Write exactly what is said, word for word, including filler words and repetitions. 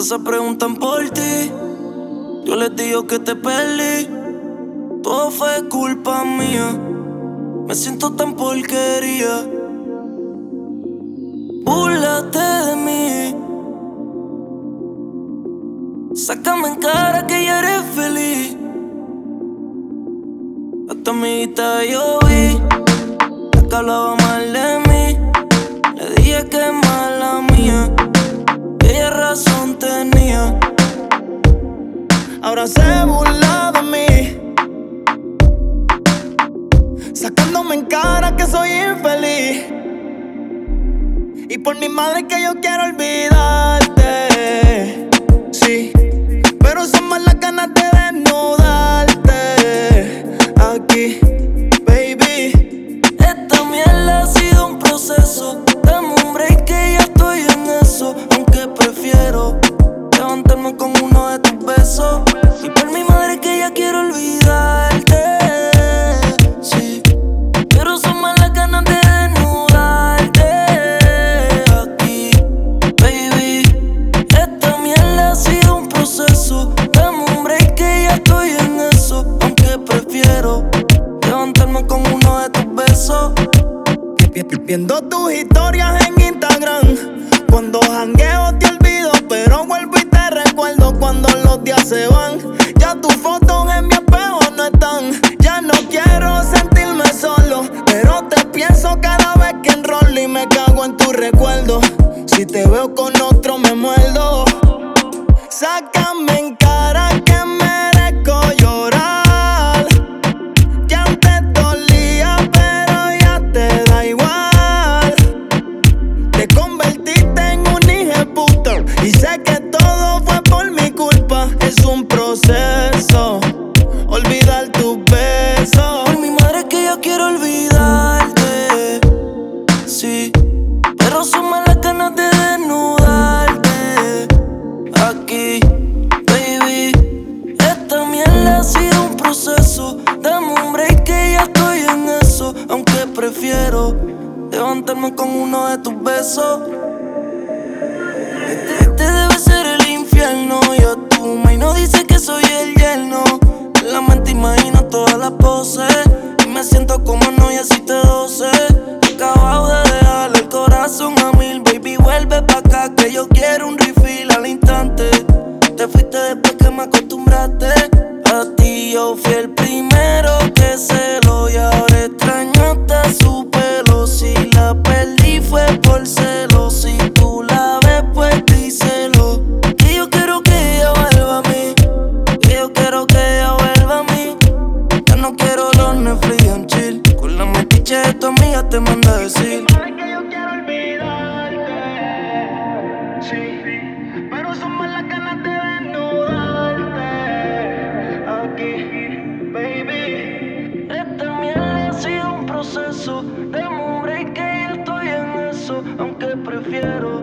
se preguntan por ti. Yo les digo que te perdí. Todo fue culpa mía. Me siento tan porquería. Búrlate de mí. Sácame en cara que ya eres feliz. A tu amiguita yo vi que hablaba mal de mí. Le dije que es mala mía, que ella razón tenía. Ahora se burla de mí, sacándome en cara que soy infeliz. Y por mi madre que yo quiero olvidarte. Sí, pero son más las ganas de desnudarte. Aquí, baby. Esta mierda ha sido un proceso. Dame un break que ya estoy en eso. Aunque prefiero levantarme con uno de tus besos. Y por mi madre que ya quiero olvidarte. Sí, pero son más las ganas de desnudarte. Aquí, baby. Esta mierda ha sido un proceso. Dame un break que ya estoy en eso. Aunque prefiero levantarme con uno de tus besos. Viendo tus historias en Instagram, cuando jangueo te olvido, pero vuelvo y te recuerdo cuando los días se van. Ya tus fotos en mi espejo no están. Ya no quiero sentirme solo, pero te pienso cada vez que enrolo y me cago en tu recuerdo. Si te veo con otro me muerdo. Sácame en cara que merezco llorar. Que antes dolía, pero ya te da igual. Te convertiste en un hijeputo y sé que todo fue por mi culpa. Es un proceso, olvidar tus besos. Por mi madre que yo quiero olvidarte. Sí, pero son más las ganas de desnudarte. Aquí, baby. Esta mierda ha sido un proceso. Dame un break que ya estoy en eso. Aunque prefiero levantarme con uno de tus besos. Este, este debe ser el infierno. Yo tu y no dice que soy el yerno. En la mente imagino todas las poses y me siento como no y así te doce. Acabado de dejarle el corazón a mil. Baby, vuelve pa' acá que yo quiero un refill al instante. Te fuiste después que me acostumbraste. A ti yo fui el primero que se lo y ahora extraño hasta su pelo. Si la perdí fue por celo. Si tú la ves pues díselo. Que yo quiero que ella vuelva a mí. Que yo quiero que ella vuelva a mí. Ya no quiero los Netflix and chill. Con la metiche de tu amiga te manda a decir. Sabes que yo quiero olvidarte. Sí, pero son más las ganas de desnudarte. Aquí, baby. Esta mierda ha sido un proceso. Dame un break que ya estoy en eso. Aunque prefiero